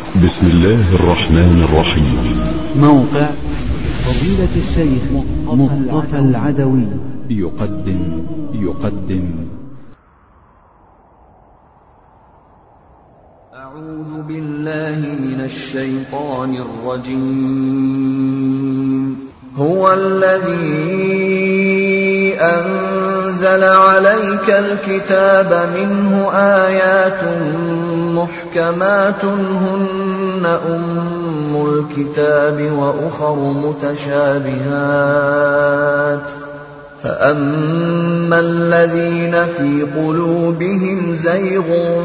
بسم الله الرحمن الرحيم. موقع فضيلة الشيخ مصطفى العدوي يقدم أعوذ بالله من الشيطان الرجيم. هو الذي أنزل عليك الكتاب منه آيات محكمات هن أم الكتاب وأخر متشابهات فأما الذين في قلوبهم زيغ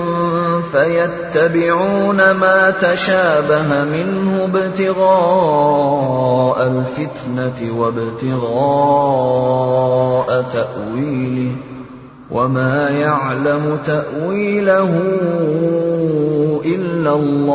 فيتبعون ما تشابه منه ابتغاء الفتنة وابتغاء تأويله وما يعلم تأويله إلا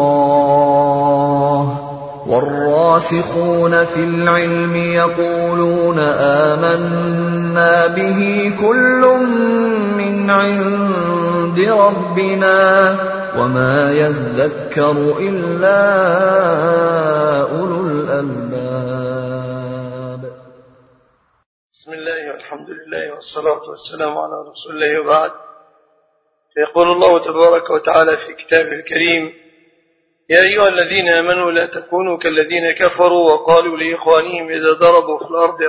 الله والراسخون في العلم يقولون آمنا به كل من عند ربنا وما يذكر إلا أولو الألباب. بسم الله والحمد لله والصلاة والسلام على رسول الله وبعد. فيقول الله تبارك وتعالى في كتابه الكريم: يا أيها الذين آمنوا لا تكونوا كالذين كفروا وقالوا لإخوانهم إذا ضربوا في الأرض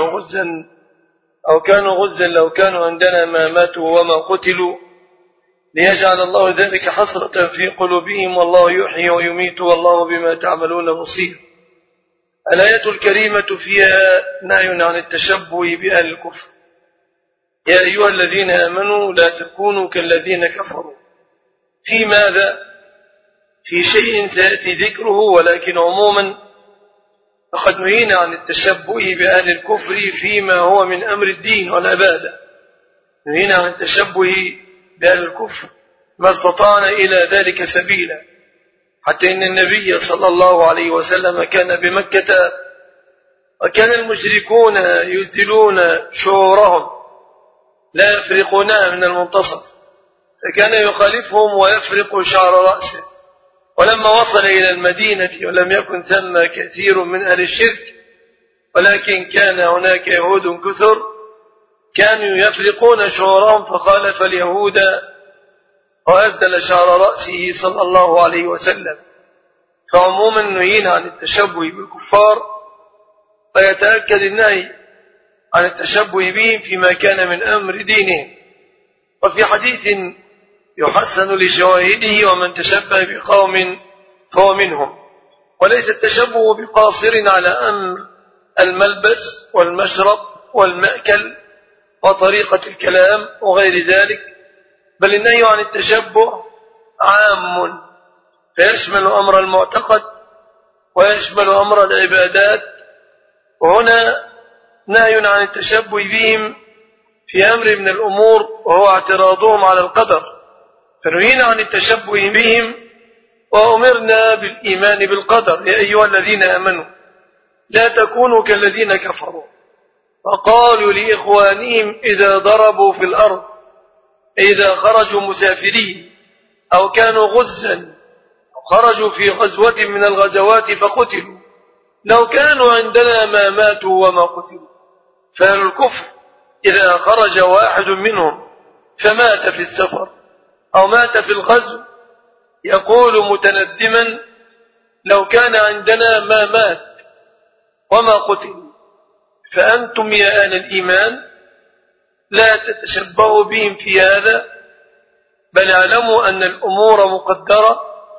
أو كانوا غزا لو كانوا عندنا ما ماتوا وما قتلوا ليجعل الله ذلك حسرة في قلوبهم والله يحيي ويميت والله بما تعملون بصير. الآية الكريمة فيها نهي عن التشبه بأهل الكفر. يا أيها الذين آمنوا لا تكونوا كالذين كفروا. في ماذا؟ في شيء سيأتي ذكره، ولكن عموما فقد نهينا عن التشبه بأهل الكفر فيما هو من أمر الدين والعبادة. نهينا عن التشبه بأهل الكفر ما استطعنا إلى ذلك سبيلا، حتى إن النبي صلى الله عليه وسلم كان بمكة وكان المشركون يسدلون شعورهم لا يفرقونها من المنتصف، فكان يخالفهم ويفرق شعر رأسه. ولما وصل إلى المدينة ولم يكن ثم كثير من أهل الشرك ولكن كان هناك يهود كثر كانوا يفرقون شعورهم فخالف اليهود وأسدل شعر رأسه صلى الله عليه وسلم. فعموما نهينا عن التشبه بالكفار، ويتأكد النهي عن التشبه بهم فيما كان من أمر دينهم. وفي حديث يحسن لشواهده: ومن تشبه بقوم فهو منهم. وليس التشبه بقاصر على أمر الملبس والمشرب والمأكل وطريقة الكلام وغير ذلك، بل النهي عن التشبه عام فيشمل أمر المعتقد ويشمل أمر العبادات. وهنا نهي عن التشبه بهم في أمر من الأمور وهو اعتراضهم على القدر، فنهينا عن التشبه بهم وأمرنا بالإيمان بالقدر. يا أيها الذين آمنوا لا تكونوا كالذين كفروا وقالوا لإخوانهم إذا ضربوا في الأرض إذا خرجوا مسافرين أو كانوا غزا أو خرجوا في غزوة من الغزوات فقتلوا لو كانوا عندنا ما ماتوا وما قتلوا. فأهل الكفر إذا خرج واحد منهم فمات في السفر أو مات في الغزو يقول متندما: لو كان عندنا ما مات وما قتل. فأنتم يا أهل الإيمان لا تتشبهوا بهم في هذا، بل اعلموا أن الأمور مقدرة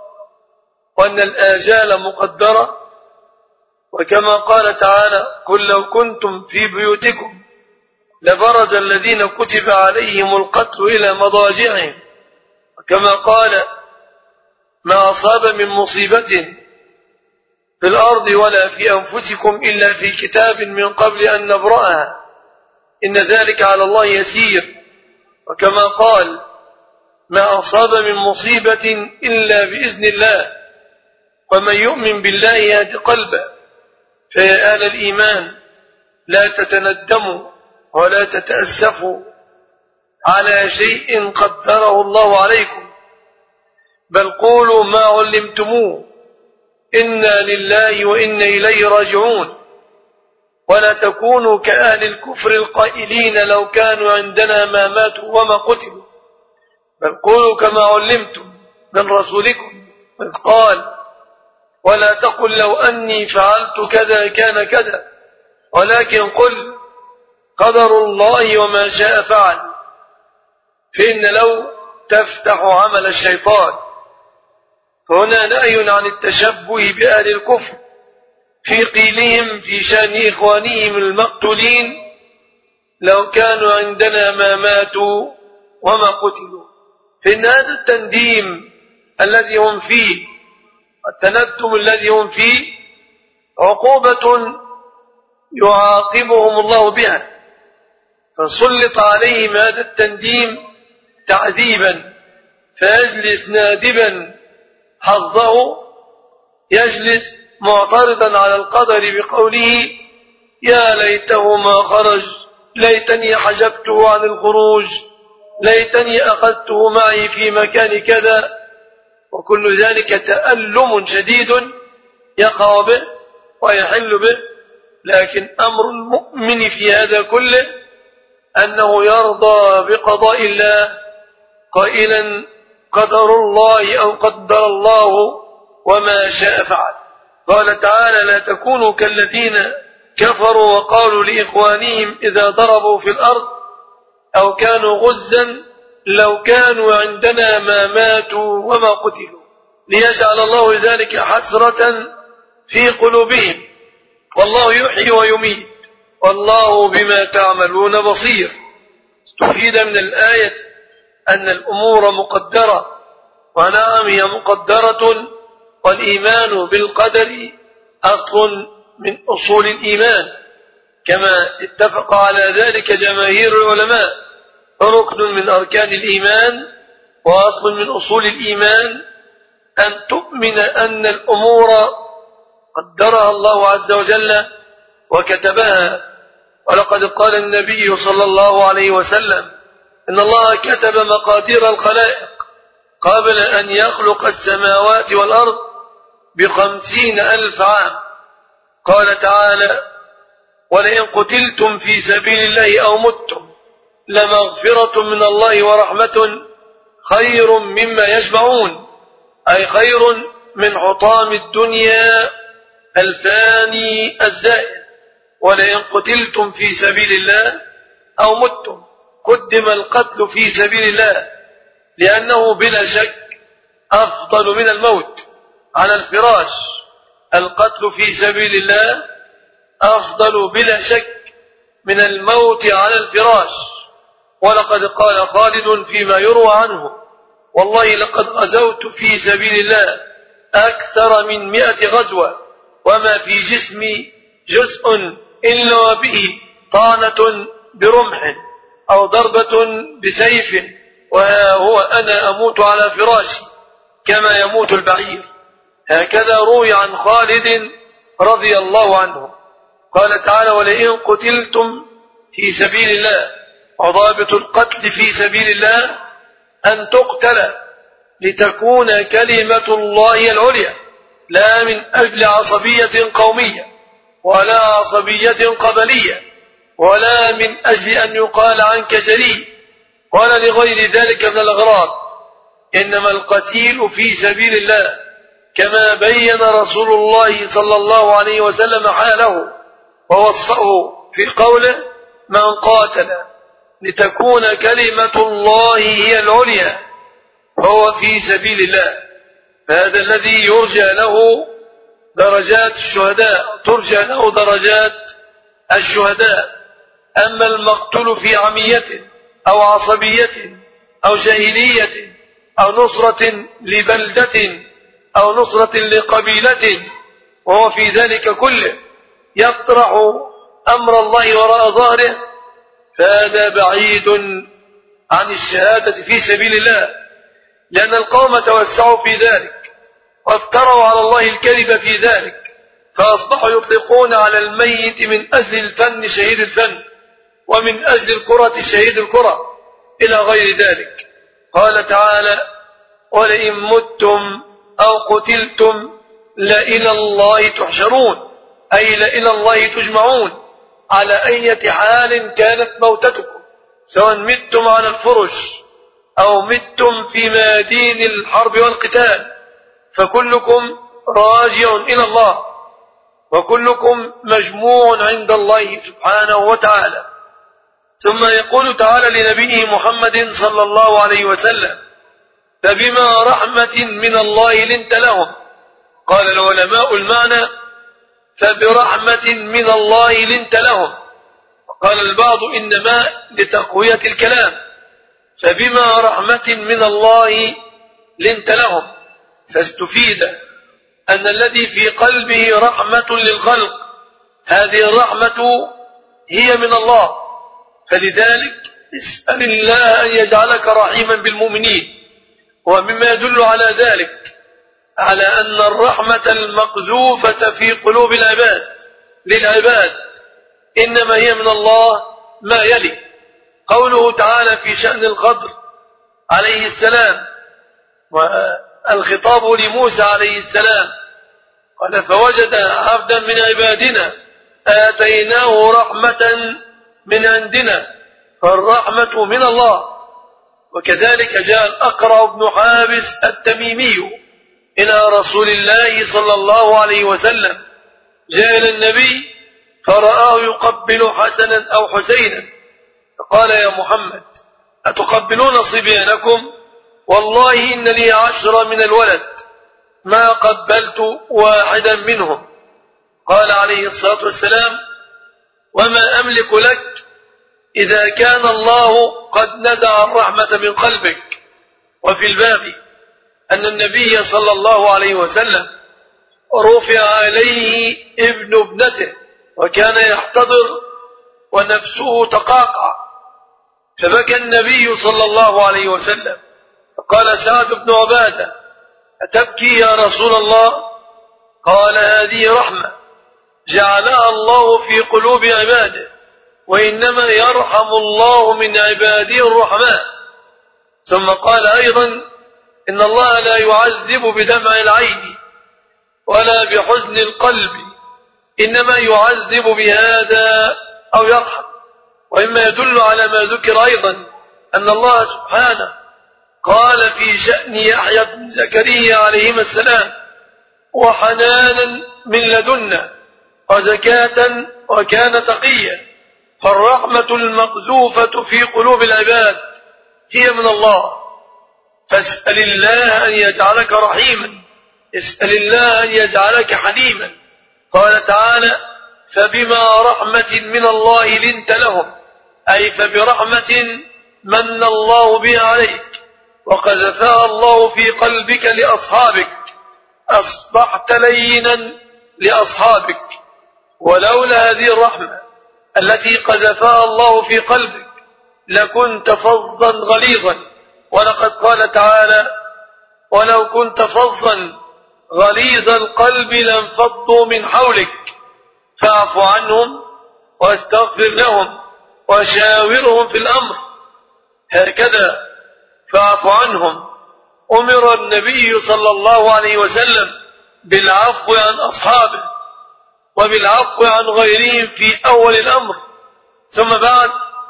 وأن الآجال مقدرة. وكما قال تعالى: قل لو كنتم في بيوتكم لبرز الذين كتب عليهم القتل إلى مضاجعهم. وكما قال: ما أصاب من مصيبة في الأرض ولا في أنفسكم إلا في كتاب من قبل أن نبرأها إن ذلك على الله يسير. وكما قال: ما أصاب من مصيبة إلا بإذن الله ومن يؤمن بالله يهد قلبه. فيا أهل الإيمان لا تتندموا ولا تتأسفوا على شيء قدره الله عليكم، بل قولوا ما علمتموه إنا لله وإنا إليه راجعون. ولا تكونوا كأهل الكفر القائلين لو كانوا عندنا ما ماتوا وما قتلوا، بل قولوا كما علمتم من رسولكم إذ قال ولا تقل لو أني فعلت كذا كان كذا، ولكن قل قدر الله وما شاء فعل، فإن لو تفتح عمل الشيطان. فهنا نهي عن التشبه بأهل الكفر في قيلهم في شأن إخوانهم المقتولين لو كانوا عندنا ما ماتوا وما قتلوا، فإن هذا التنديم الذي هم فيه والتندم الذي هم فيه عقوبة يعاقبهم الله بها، فسلط عليهم هذا التنديم تعذيبا، فيجلس نادبا حظه، يجلس معترضا على القدر بقوله يا ليته ما خرج، ليتني حجبته عن الخروج، ليتني أخذته معي في مكان كذا، وكل ذلك تألم شديد يقع به ويحل به. لكن أمر المؤمن في هذا كله أنه يرضى بقضاء الله قائلا قدر الله أو قدر الله وما شاء فعل. قال تعالى لا تكونوا كالذين كفروا وقالوا لإخوانهم إذا ضربوا في الأرض أو كانوا غزا لو كانوا عندنا ما ماتوا وما قتلوا، ليجعل الله ذلك حسرة في قلوبهم، والله يحيي ويميت والله بما تعملون بصير. استفيد من الآية أن الأمور مقدرة، ونعم هي مقدرة، والإيمان بالقدر أصل من أصول الإيمان، كما اتفق على ذلك جماهير العلماء، ركن من أركان الإيمان وأصل من أصول الإيمان أن تؤمن أن الأمور قدرها الله عز وجل وكتبها. ولقد قال النبي صلى الله عليه وسلم إن الله كتب مقادير الخلائق قبل أن يخلق السماوات والأرض ب50,000 عام. قال تعالى ولئن قتلتم في سبيل الله أو متم لمغفرة من الله ورحمة خير مما يجمعون، أي خير من حطام الدنيا الفاني الزائل. ولئن قتلتم في سبيل الله أو متم، قدم القتل في سبيل الله لأنه بلا شك أفضل من الموت على الفراش. القتل في سبيل الله أفضل بلا شك من الموت على الفراش. ولقد قال خالد فيما يروى عنه والله لقد غزوت في سبيل الله أكثر من 100 غزوة وما في جسمي جزء إلا وبه طعنة برمح أو ضربة بسيف، وها هو أنا أموت على فراشي كما يموت البعير. هكذا روي عن خالد رضي الله عنه. قال تعالى ولئن قتلتم في سبيل الله، وضابط القتل في سبيل الله أن تقتل لتكون كلمة الله العليا، لا من أجل عصبية قومية ولا عصبية قبلية ولا من أجل أن يقال عنك جريء ولا لغير ذلك من الأغراض، إنما القتيل في سبيل الله كما بين رسول الله صلى الله عليه وسلم حاله ووصفه في قوله من قاتل لتكون كلمة الله هي العليا فهو في سبيل الله. فهذا الذي يرجى له درجات الشهداء، ترجى له درجات الشهداء. أما المقتول في عمية أو عصبية أو جاهلية أو نصرة لبلدة أو نصرة لقبيلة وهو في ذلك كله يطرح أمر الله وراء ظهره، فهذا بعيد عن الشهادة في سبيل الله، لأن القوم توسعوا في ذلك وافتروا على الله الكذب في ذلك، فأصبحوا يطلقون على الميت من أجل الفن شهيد الفن ومن أجل الكرة شهيد الكرة إلى غير ذلك. قال تعالى ولئن متم أو قتلتم لإلى الله تحشرون، أي لإلى الله تجمعون، على أي حال كانت موتتكم، سواء متم على الفرش أو متم في ميادين الحرب والقتال، فكلكم راجع إلى الله، وكلكم مجموع عند الله سبحانه وتعالى. ثم يقول تعالى لنبيه محمد صلى الله عليه وسلم: فبما رحمة من الله لنت لهم. قال العلماء المعنى: فبرحمة من الله لنت لهم. وقال البعض: إنما لتقوية الكلام، فبما رحمة من الله لنت لهم، فاستفيد أن الذي في قلبه رحمة للخلق هذه الرحمة هي من الله، فلذلك اسأل الله أن يجعلك رحيما بالمؤمنين. ومما يدل على ذلك على أن الرحمة المقذوفة في قلوب العباد للعباد إنما هي من الله ما يلي: قوله تعالى في شأن الخضر عليه السلام، والخطاب لموسى عليه السلام، قال: فوجد عبدا من عبادنا آتيناه رحمة من عندنا، فالرحمة من الله. وكذلك جاء الأقرع بن حابس التميمي إلى رسول الله صلى الله عليه وسلم، جاء إلى النبي فرآه يقبل حسنا أو حسينا، فقال: يا محمد، أتقبلون صبيانكم؟ والله إن لي 10 من الولد ما قبلت واحدا منهم. قال عليه الصلاة والسلام: وما أملك لك إذا كان الله قد نزع الرحمة من قلبك. وفي الباب أن النبي صلى الله عليه وسلم رفع عليه ابن ابنته وكان يحتضر ونفسه تقاقع، فبكى النبي صلى الله عليه وسلم، فقال سعد بن عبادة: أتبكي يا رسول الله؟ قال: هذه رحمة جعلها الله في قلوب عباده، وإنما يرحم الله من عباده الرحماء. ثم قال أيضا: إن الله لا يعذب بدمع العين ولا بحزن القلب، إنما يعذب بهذا أو يرحم. وإما يدل على ما ذكر أيضا أن الله سبحانه قال في شأن يحيى بن زكريا عليهما السلام: وحنانا من لدنا وزكاة وكان تقيا. فالرحمة المقذوفة في قلوب العباد هي من الله، فاسأل الله أن يجعلك رحيما، اسأل الله أن يجعلك حليما. قال تعالى: فبما رحمة من الله لنت لهم، أي فبرحمة من الله بها عليك وقذفها الله في قلبك لأصحابك، أصبحت لينا لأصحابك. ولولا هذه الرحمة التي قذفها الله في قلبك لكنت فظا غليظا. ولقد قال تعالى: ولو كنت فظا غليظ القلب لانفضوا من حولك فاعف عنهم واستغفر لهم وشاورهم في الأمر. هكذا فاعف عنهم أمر النبي صلى الله عليه وسلم بالعفو عن أصحابه وبالعفو عن غيرهم في أول الأمر، ثم بعد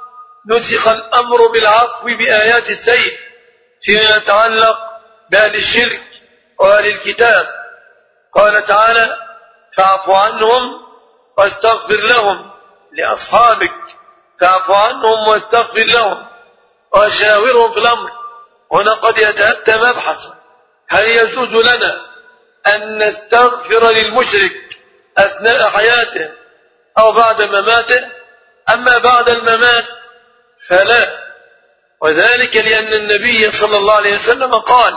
نسخ الأمر بالعفو بآيات السيف فيما يتعلق بأهل الشرك وأهل الكتاب. قال تعالى: فاعف عنهم واستغفر لهم لأصحابك، فاعف عنهم واستغفر لهم وشاورهم في الأمر. هنا قد يتأتى مبحث: هل يجوز لنا أن نستغفر للمشرك أثناء حياته أو بعد مماته؟ أما بعد الممات فلا، وذلك لأن النبي صلى الله عليه وسلم قال: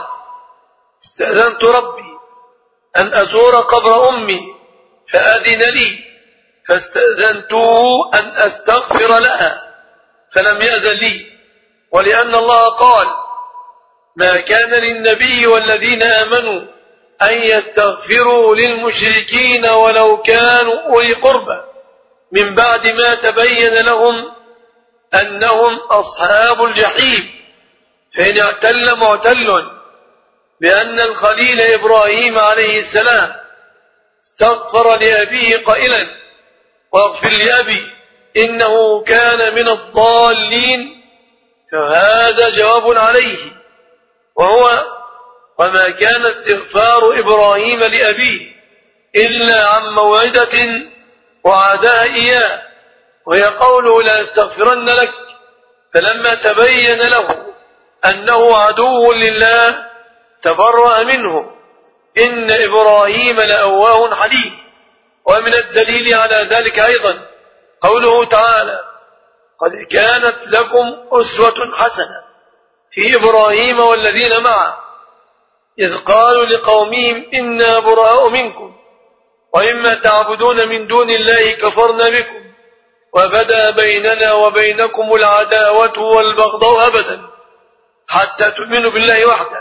استأذنت ربي أن أزور قبر أمي فأذن لي، فاستأذنته أن أستغفر لها فلم يأذن لي. ولأن الله قال: ما كان للنبي والذين آمنوا أن يستغفروا للمشركين ولو كانوا أولي قربى من بعد ما تبين لهم أنهم أصحاب الجحيم. فإن اعتل معتل بأن الخليل إبراهيم عليه السلام استغفر لأبيه قائلا واغفر لأبي إنه كان من الضالين، فهذا جواب عليه، وهو وما كان استغفار إبراهيم لأبيه إلا عن موعدة وعدها إياه، وهي قوله لا استغفرن لك، فلما تبين له أنه عدو لله تبرأ منه. إن إبراهيم لأواه حليم. ومن الدليل على ذلك أيضا قوله تعالى قد كانت لكم أسوة حسنة في إبراهيم والذين معه إذ قالوا لقومهم إنا براء منكم وإما تعبدون من دون الله كفرنا بكم وبدا بيننا وبينكم العداوة والبغضاء أبدا حتى تؤمنوا بالله وحده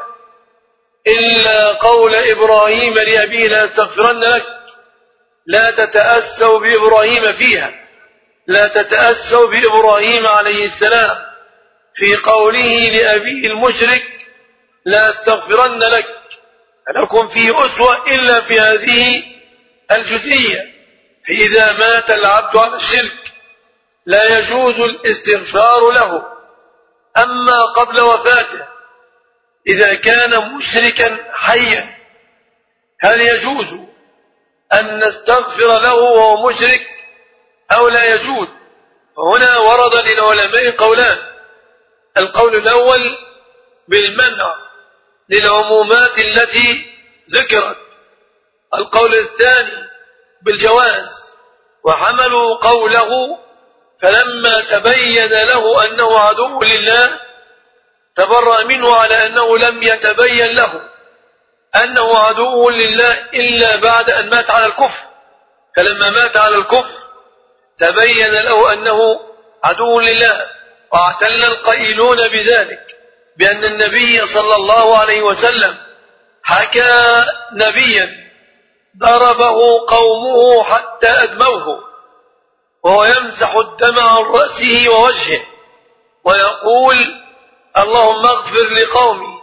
إلا قول إبراهيم لأبيه لا استغفرن لك. لا تتأسوا بإبراهيم فيها، لا تتأسوا بإبراهيم عليه السلام في قوله لأبيه المشرك لا استغفرن لك، لكم فيه أسوة إلا في هذه الجزئية. فإذا مات العبد على الشرك لا يجوز الاستغفار له. أما قبل وفاته إذا كان مشركا حيا هل يجوز أن نستغفر له وهو مشرك أو لا يجوز؟ هنا ورد للعلماء قولان. القول الأول بالمنع للعمومات التي ذكرت، القول الثاني بالجواز، وحملوا قوله فلما تبين له أنه عدو لله تبرأ منه على أنه لم يتبين له أنه عدو لله إلا بعد أن مات على الكفر، فلما مات على الكفر تبين له أنه عدو لله. واعتل القائلون بذلك بأن النبي صلى الله عليه وسلم حكى نبيا ضربه قومه حتى أدموه وهو يمسح الدم عن رأسه ووجهه ويقول اللهم اغفر لقومي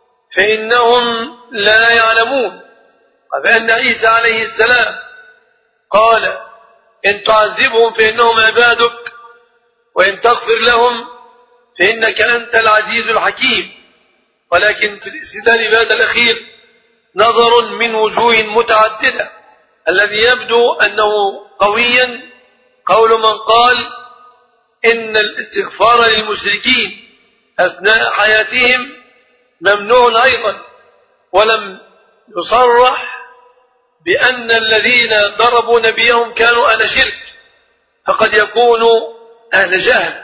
فإنهم لا يعلمون. وبأن عيسى عليه السلام قال إن تعذبهم فإنهم عبادك وإن تغفر لهم فإنك أنت العزيز الحكيم. ولكن في الاستدلال بهذا الأخير نظر من وجوه متعددة. الذي يبدو أنه قويا قول من قال إن الاستغفار للمشركين أثناء حياتهم ممنوع أيضا، ولم يصرح بأن الذين ضربوا نبيهم كانوا أهل شرك، فقد يكونوا أهل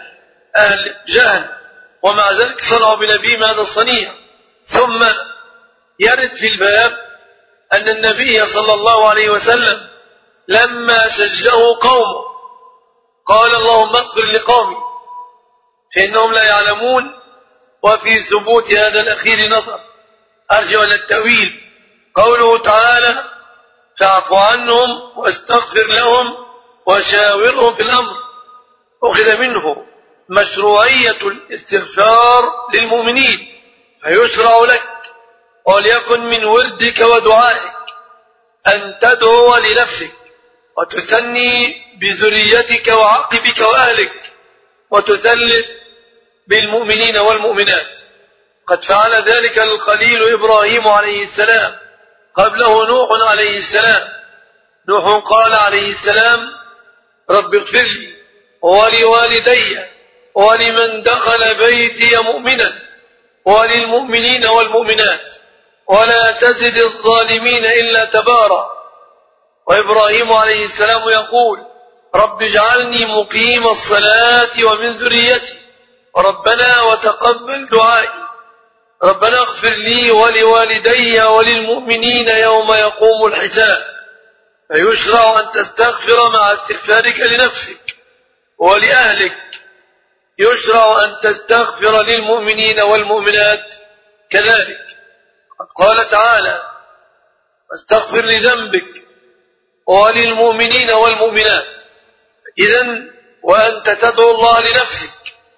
جهل ومع ذلك صنعوا بنبيهم هذا الصنيع. ثم يرد في الباب أن النبي صلى الله عليه وسلم لما شجعه قومه قال اللهم اغفر لقومي فإنهم لا يعلمون. وفي ثبوت هذا الأخير نظر أرجع إلى التأويل قوله تعالى فاعف عنهم واستغفر لهم وشاورهم في الأمر، أخذ منه مشروعية الاستغفار للمؤمنين، فيشرع لك وليكن من وردك ودعائك أن تدعو لنفسك وتثني بذريتك وعقبك وأهلك وتثلث بالمؤمنين والمؤمنات. قد فعل ذلك الخليل إبراهيم عليه السلام، قبله نوح عليه السلام. نوح قال عليه السلام رب اغفر لي ولوالدي ولمن دخل بيتي مؤمنا وللمؤمنين والمؤمنات ولا تزد الظالمين إلا تبارا. وإبراهيم عليه السلام يقول رب اجعلني مقيم الصلاة ومن ذريتي ربنا وتقبل دعائي ربنا اغفر لي ولوالدي وللمؤمنين يوم يقوم الحساب. فيشرع أن تستغفر مع استغفارك لنفسك ولأهلك، يشرع أن تستغفر للمؤمنين والمؤمنات كذلك. قال تعالى واستغفر لذنبك وللمؤمنين والمؤمنات. إذن وأنت تدعو الله لنفسك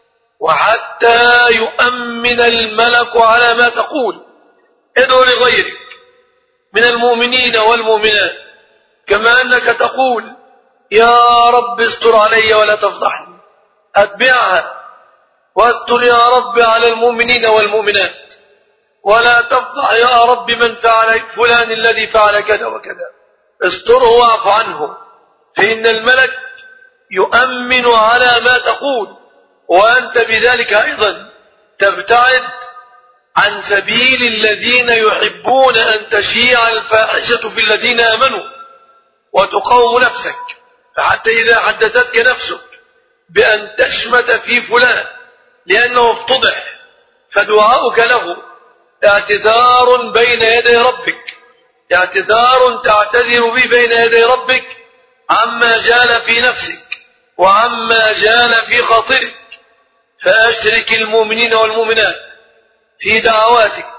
وحتى يؤمن الملك على ما تقول ادعو لغيرك من المؤمنين والمؤمنات كما أنك تقول يا رب استر علي ولا تفضحني، أتبعها واستر يا رب على المؤمنين والمؤمنات، ولا تفضح يا رب من فعل فلان الذي فعل كذا وكذا، استره واعف عنه، فإن الملك يؤمن على ما تقول، وأنت بذلك أيضا تبتعد عن سبيل الذين يحبون أن تشيع الفاحشة في الذين آمنوا، وتقاوم نفسك. فحتى إذا حدثتك نفسك بأن تشمت في فلان لأنه افتضح، فدعاؤك له اعتذار بين يدي ربك، اعتذار تعتذر به بين يدي ربك عما جال في نفسك وعما جال في خاطرك. فأشرك المؤمنين والمؤمنات في دعواتك.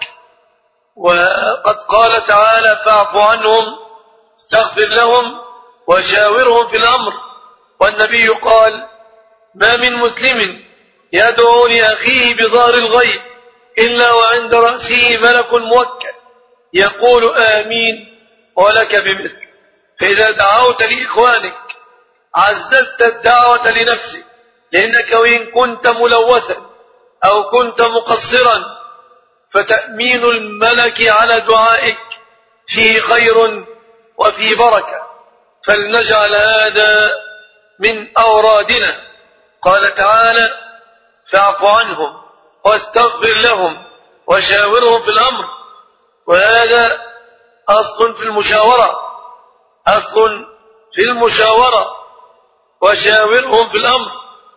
وقد قال تعالى فاعف عنهم استغفر لهم وشاورهم في الأمر. والنبي قال ما من مسلم يدعو لأخيه بظهر الغيب إلا وعند رأسه ملك موكل يقول آمين ولك بمثل. فإذا دعوت لإخوانك عززت الدعوة لنفسك، لأنك وإن كنت ملوثا أو كنت مقصرا فتأمين الملك على دعائك فيه خير وفيه بركة. فلنجعل هذا من أورادنا. قال تعالى فاعف عنهم واستغفر لهم وشاورهم في الأمر. وهذا أصل في المشاورة، أصل في المشاورة، وشاورهم في الأمر.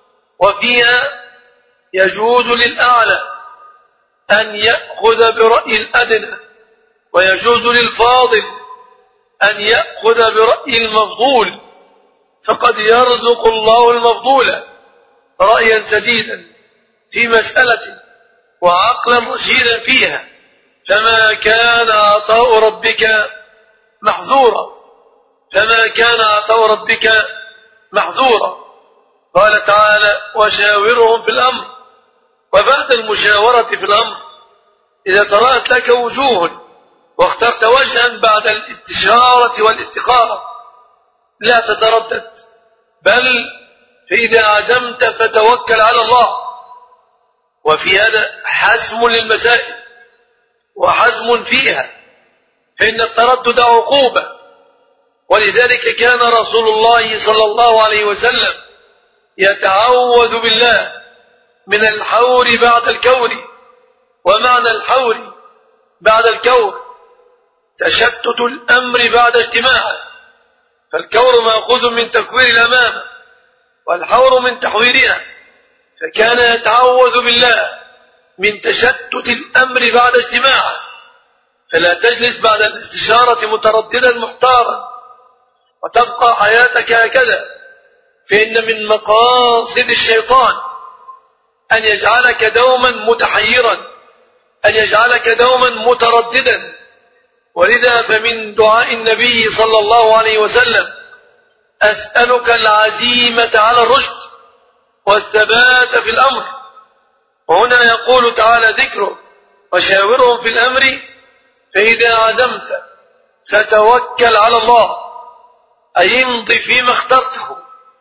وفيها يجوز للأعلى أن يأخذ برأي الأدنى، ويجوز للفاضل أن يأخذ برأي المفضول، فقد يرزق الله المفضول رأيا سديدا في مسألة وعقلا رشيدا فيها. فما كان عطاء ربك محظورا، فما كان عطاء ربك محظورا. قال تعالى وشاورهم في الأمر. وبعد المشاورة في الأمر إذا طرأت لك وجوه واخترت وجها بعد الاستشارة والاستخارة لا تتردد، بل فإذا عزمت فتوكل على الله. وفي هذا حسم للمسائل وحزم فيها، فإن التردد عقوبة. ولذلك كان رسول الله صلى الله عليه وسلم يتعوذ بالله من الحور بعد الكور. ومعنى الحور بعد الكور تشتت الأمر بعد اجتماعه، فالكور مأخوذ من تكوير الأمام والحور من تحويرها. فكان يتعوذ بالله من تشتت الأمر بعد اجتماعه، فلا تجلس بعد الاستشارة مترددا محتارا وتبقى حياتك هكذا. فإن من مقاصد الشيطان أن يجعلك دوما متحيرا، أن يجعلك دوما مترددا. ولذا فمن دعاء النبي صلى الله عليه وسلم أسألك العزيمة على الرشد والثبات في الأمر. وهنا يقول تعالى ذكره وشاورهم في الأمر، فإذا عزمت فتوكل على الله، أي امضي فيما اخترته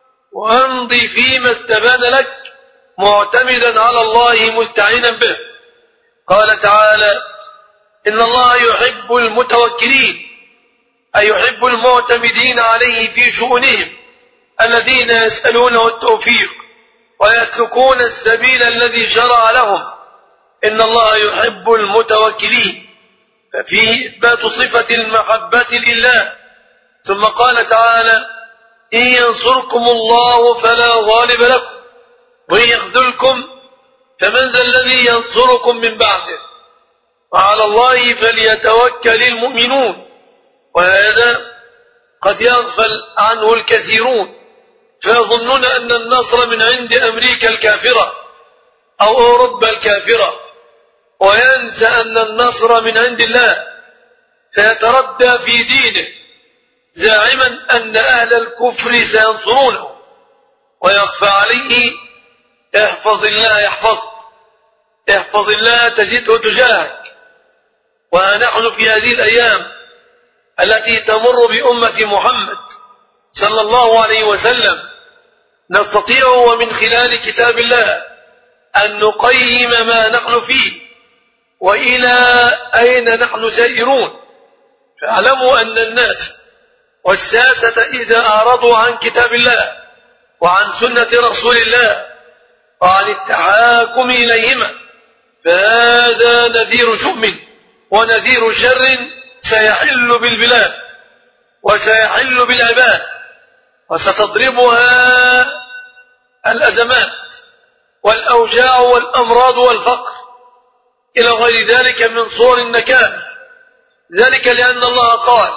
وامضي فيما استبان لك معتمدا على الله مستعينا به. قال تعالى إن الله يحب المتوكلين، أي يحب المعتمدين عليه في شؤونهم الذين يسألونه التوفيق ويسلكون السبيل الذي شرع لهم. إن الله يحب المتوكلين، ففيه إثبات صفة المحبة لله. ثم قال تعالى إن ينصركم الله فلا غالب لكم وإن يخذلكم فمن ذا الذي ينصركم من بعده وعلى الله فليتوكل المؤمنون. وهذا قد يغفل عنه الكثيرون، فيظنون أن النصر من عند أمريكا الكافرة أو أوروبا الكافرة، وينسى أن النصر من عند الله، فيتردى في دينه زاعما أن أهل الكفر سينصرونه. ويخفى عليه احفظ الله يحفظك، احفظ الله تجده تجاهك. ونحن في هذه الأيام التي تمر بأمة محمد صلى الله عليه وسلم نستطيع ومن خلال كتاب الله أن نقيم ما نحن فيه وإلى أين نحن سائرون. فاعلموا أن الناس والساسة إذا أعرضوا عن كتاب الله وعن سنة رسول الله وعن التحاكم إليهما فهذا نذير شؤم ونذير شر سيحل بالبلاد وسيحل بالعباد وستضربها الأزمات والأوجاع والأمراض والفقر إلى غير ذلك من صور النكال. ذلك لأن الله قال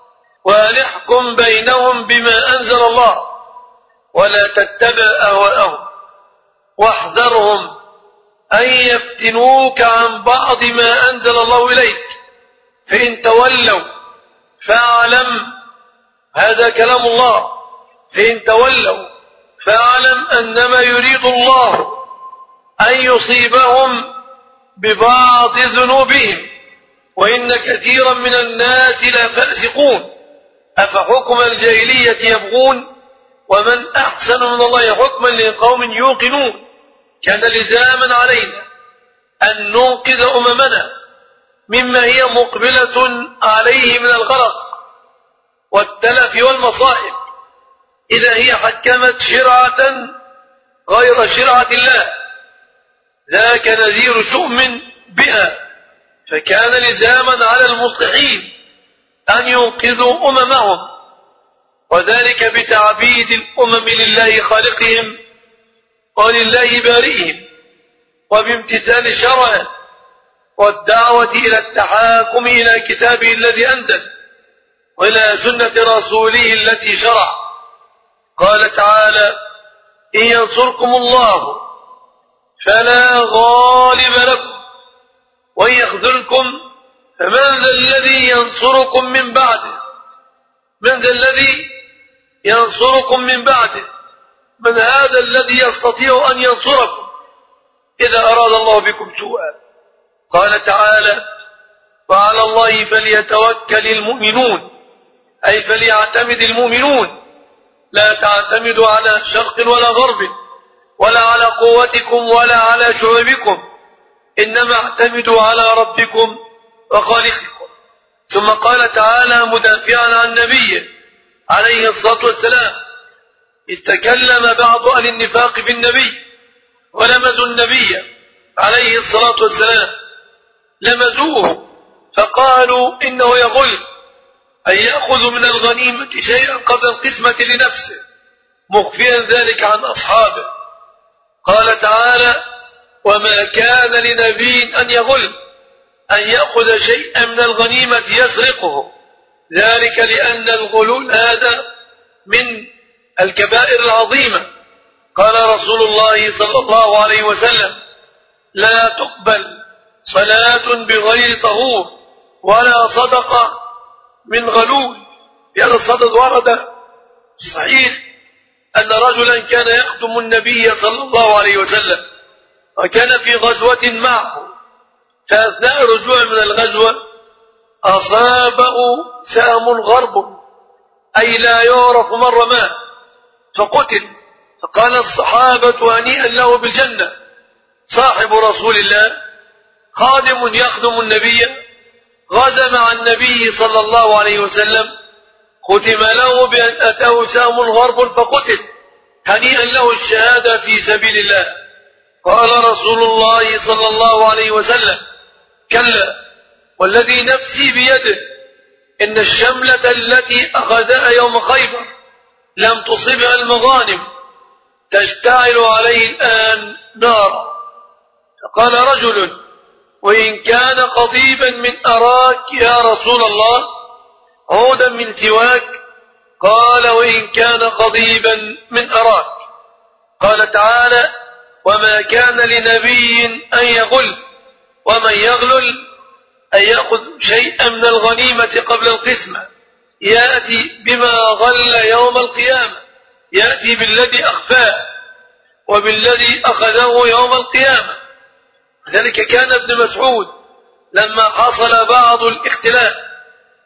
ونحكم بينهم بما أنزل الله ولا تتبع أهواءهم واحذرهم أن يفتنوك عن بعض ما أنزل الله إليك فإن تولوا فاعلم هذا كلام الله فإن تولوا فاعلم أنما يريد الله أن يصيبهم ببعض ذنوبهم وإن كثيرا من الناس لفاسقون أفحكم الجاهلية يبغون ومن أحسن من الله حكما لقوم يوقنون. كان لزاما علينا أن ننقذ أممنا مما هي مقبلة عليه من الغرق والتلف والمصائب إذا هي حكمت شرعة غير شرعة الله ذاك نذير شؤم بها. فكان لزاما على المصلحين أن ينقذوا أممهم وذلك بتعبيد الأمم لله خالقهم ولله بارئهم وبامتثال شرعه والدعوة إلى التحاكم إلى كتابه الذي أنزل وإلى سنة رسوله التي شرع. قال تعالى إن ينصركم الله فلا غالب لكم وإن يخذلكم فمن ذا الذي ينصركم من بعده من ذا الذي ينصركم من بعده من هذا الذي يستطيع أن ينصركم إذا أراد الله بكم سوءا. قال تعالى وعلى الله فليتوكل المؤمنون أي فليعتمد المؤمنون لا تعتمدوا على شرق ولا غرب ولا على قوتكم ولا على شعوبكم إنما اعتمدوا على ربكم وخالقكم. ثم قال تعالى مدافعا عن نبيه عليه الصلاة والسلام إذ تكلم بعض أهل النفاق في النبي ولمزوا النبي عليه الصلاة والسلام لمزوه فقالوا إنه يغل أن يأخذ من الغنيمة شيئا قبل القسمة لنفسه مخفيا ذلك عن أصحابه. قال تعالى وما كان لنبي أن يغل أن يأخذ شيئا من الغنيمة يسرقه ذلك لأن الغلول هذا من الكبائر العظيمة. قال رسول الله صلى الله عليه وسلم لا تقبل صلاة بغير طهور ولا صدقة من غلول. لأن الصدق ورد صحيح أن رجلا كان يخدم النبي صلى الله عليه وسلم وكان في غزوة معه فأثناء رجوع من الغزوة أصابه سهم غرب أي لا يعرف من رماه فقتل. فقال الصحابة هنيئا له بالجنة صاحب رسول الله خادم يخدم النبي غزا مع النبي صلى الله عليه وسلم ختم له بأن أتاه سهم غرب فقتل هنيئا له الشهادة في سبيل الله. قال رسول الله صلى الله عليه وسلم كلا والذي نفسي بيده إن الشملة التي أخذها يوم خيبر لم تصبها المغانم تشتعل عليه الآن نارا. فقال رجل وإن كان قضيبا من أراك يا رسول الله عودا من سواك قال وإن كان قضيبا من أراك. قال تعالى وما كان لنبي أن يغل ومن يغلل أن يأخذ شيئا من الغنيمة قبل القسمة يأتي بما غل يوم القيامة يأتي بالذي أخفاه وبالذي أخذه يوم القيامة. ذلك كان ابن مسعود لما حصل بعض الاختلاف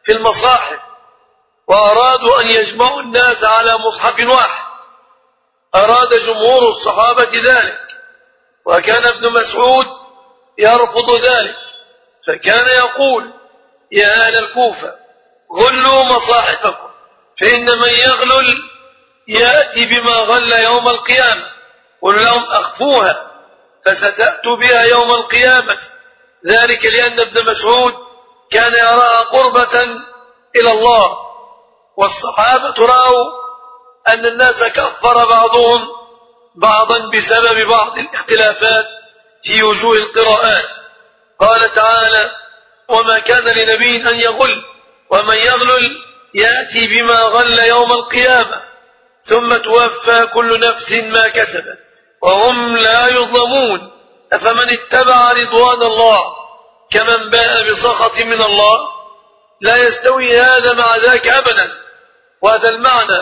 في المصاحف، وأرادوا أن يجمعوا الناس على مصحف واحد. أراد جمهور الصحابة ذلك، وكان ابن مسعود يرفض ذلك، فكان يقول: يا أهل الكوفة غلوا مصاحفكم، فإن من يغلل يأتي بما غل يوم القيامة. قل لهم: أخفوها فستأتوا بها يوم القيامة. ذلك لأن ابن مسعود كان يراها قربة إلى الله، والصحابة رأوا أن الناس كفر بعضهم بعضا بسبب بعض الاختلافات في وجوه القراءات. قال تعالى: وما كان لنبي أن يغل، ومن يغلل يأتي بما غل يوم القيامة ثم توفى كل نفس ما كسبت وهم لا يظلمون. أفمن اتبع رضوان الله كمن باء بسخط من الله لا يستوي هذا مع ذاك أبدا. وهذا المعنى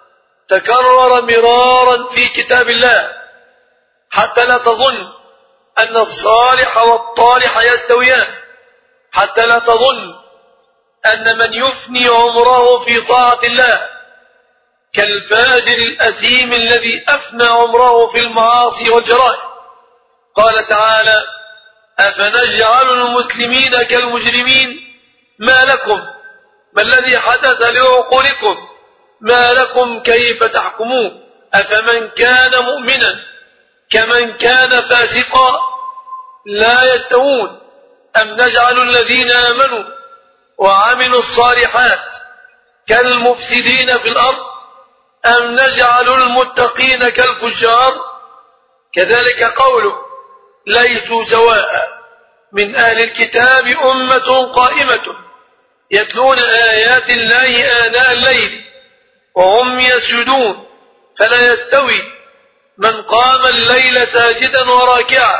تكرر مرارا في كتاب الله، حتى لا تظن أن الصالح والطالح يستويان، حتى لا تظن أن من يفني عمره في طاعة الله كالفاجر الأثيم الذي أفنى عمره في المعاصي والجرائم. قال تعالى: أفنجعل المسلمين كالمجرمين ما لكم، ما الذي حدث لعقولكم، ما لكم كيف تحكمون. أفمن كان مؤمنا كمن كان فاسقا لا يستوون، أم نجعل الذين آمنوا وعملوا الصالحات كالمفسدين في الأرض، أم نجعل المتقين كالفجار. كذلك قوله: ليسوا سواء من أهل الكتاب أمة قائمة يتلون آيات الله آناء الليل وهم يسجدون، فلا يستوي من قام الليل ساجدا وراكعا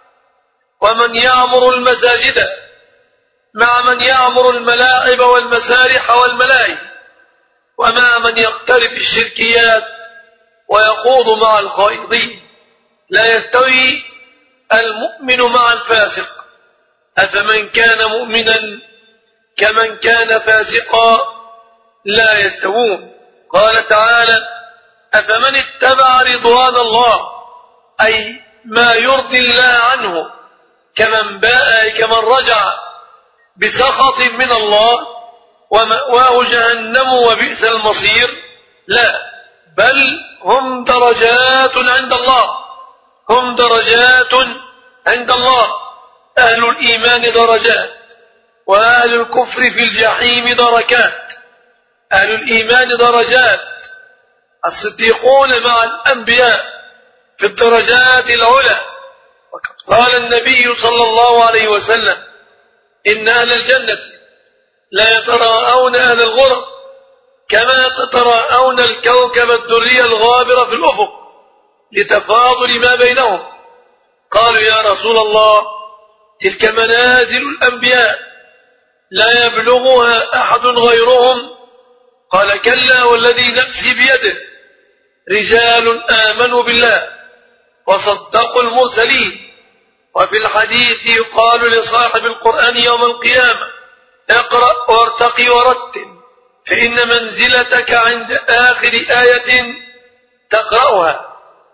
ومن يعمر المساجد مع من يعمر الملاعب والمسارح والملاهي، ومع من يقترف الشركيات ويخوض مع الخائضين. لا يستوي المؤمن مع الفاسق. أفمن كان مؤمنا كمن كان فاسقا لا يستوون. قال تعالى: أفمن اتبع رضوان الله، أي ما يرضي الله عنه، كمن باء كمن رجع بسخط من الله ومأواه جهنم وبئس المصير. لا، بل هم درجات عند الله، هم درجات عند الله. أهل الإيمان درجات، وأهل الكفر في الجحيم دركات. أهل الإيمان درجات، الصديقون مع الأنبياء في الدرجات العلى. وقد قال النبي صلى الله عليه وسلم: إن أهل الجنة لا يتراءون أهل الغرب كما تتراءون الكوكب الدري الغابر في الأفق لتفاضل ما بينهم. قالوا: يا رسول الله، تلك منازل الأنبياء لا يبلغها أحد غيرهم. قال: كلا والذي نفسي بيده، رجال آمنوا بالله وصدقوا المرسلين. وفي الحديث يقال لصاحب القرآن يوم القيامة: اقرأ وارتقي ورتل، فإن منزلتك عند آخر آية تقرأها.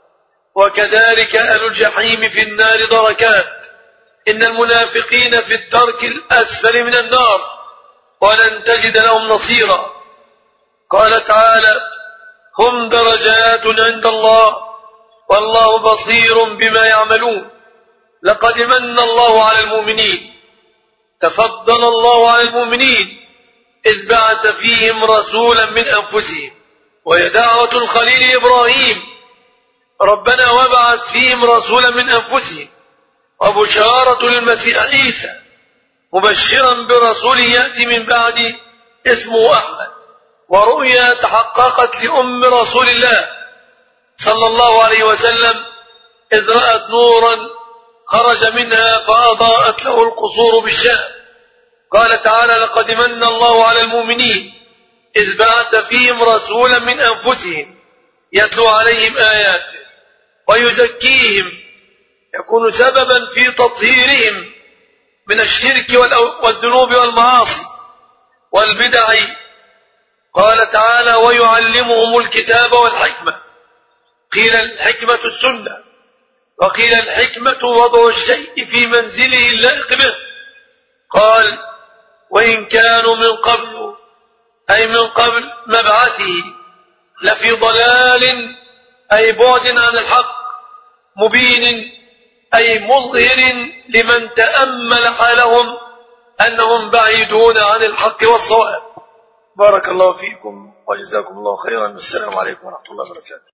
وكذلك أهل الجحيم في النار دركات. إن المنافقين في الدرك الأسفل من النار ولن تجد لهم نصيرا. قال تعالى: هم درجات عند الله والله بصير بما يعملون. لقد من الله على المؤمنين، تفضل الله على المؤمنين إذ بعث فيهم رسولا من أنفسهم. وهي دعوة الخليل إبراهيم: ربنا وابعث فيهم رسولا من أنفسهم. وبشارة المسيح عيسى مبشرا برسول يأتي من بعد اسمه أحمد. ورؤيا تحققت لأم رسول الله صلى الله عليه وسلم إذ رأت نورا خرج منها فأضاءت له القصور بالشام. قال تعالى: لقد من الله على المؤمنين إذ بعث فيهم رسولا من أنفسهم يتلو عليهم آياته ويزكيهم، يكون سببا في تطهيرهم من الشرك والذنوب والمعاصي، والبدع. قال تعالى ويعلمهم الكتاب والحكمة. قيل الحكمة السنة، وقيل الحكمة وضع الشيء في منزله اللائق به. قال وإن كانوا من قبل، أي من قبل مبعثه، لفي ضلال، أي بعد عن الحق، مبين، أي مظهر لمن تأمل حالهم أنهم بعيدون عن الحق والصواب. بارك الله فيكم وجزاكم الله خيرا. والسلام عليكم ورحمة الله وبركاته.